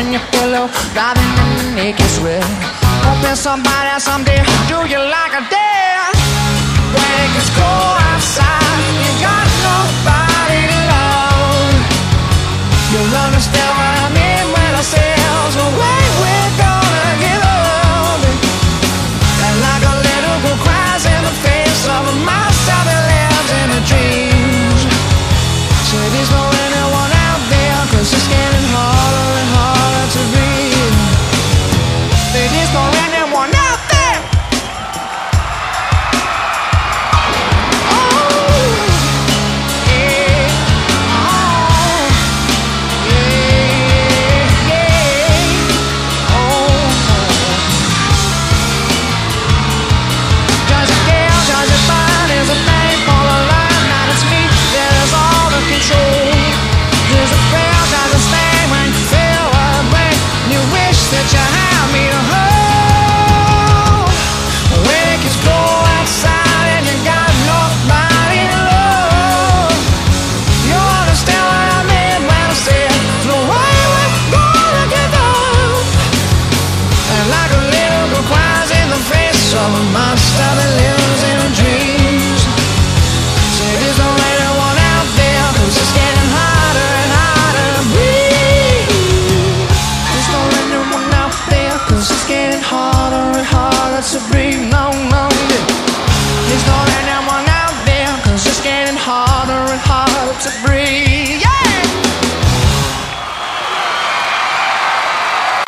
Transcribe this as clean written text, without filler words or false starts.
in your pillow, driving in naked sweat, hoping somebody someday do you like a dare. When it gets cold outside, you got nobody to love. You'll understand what I mean.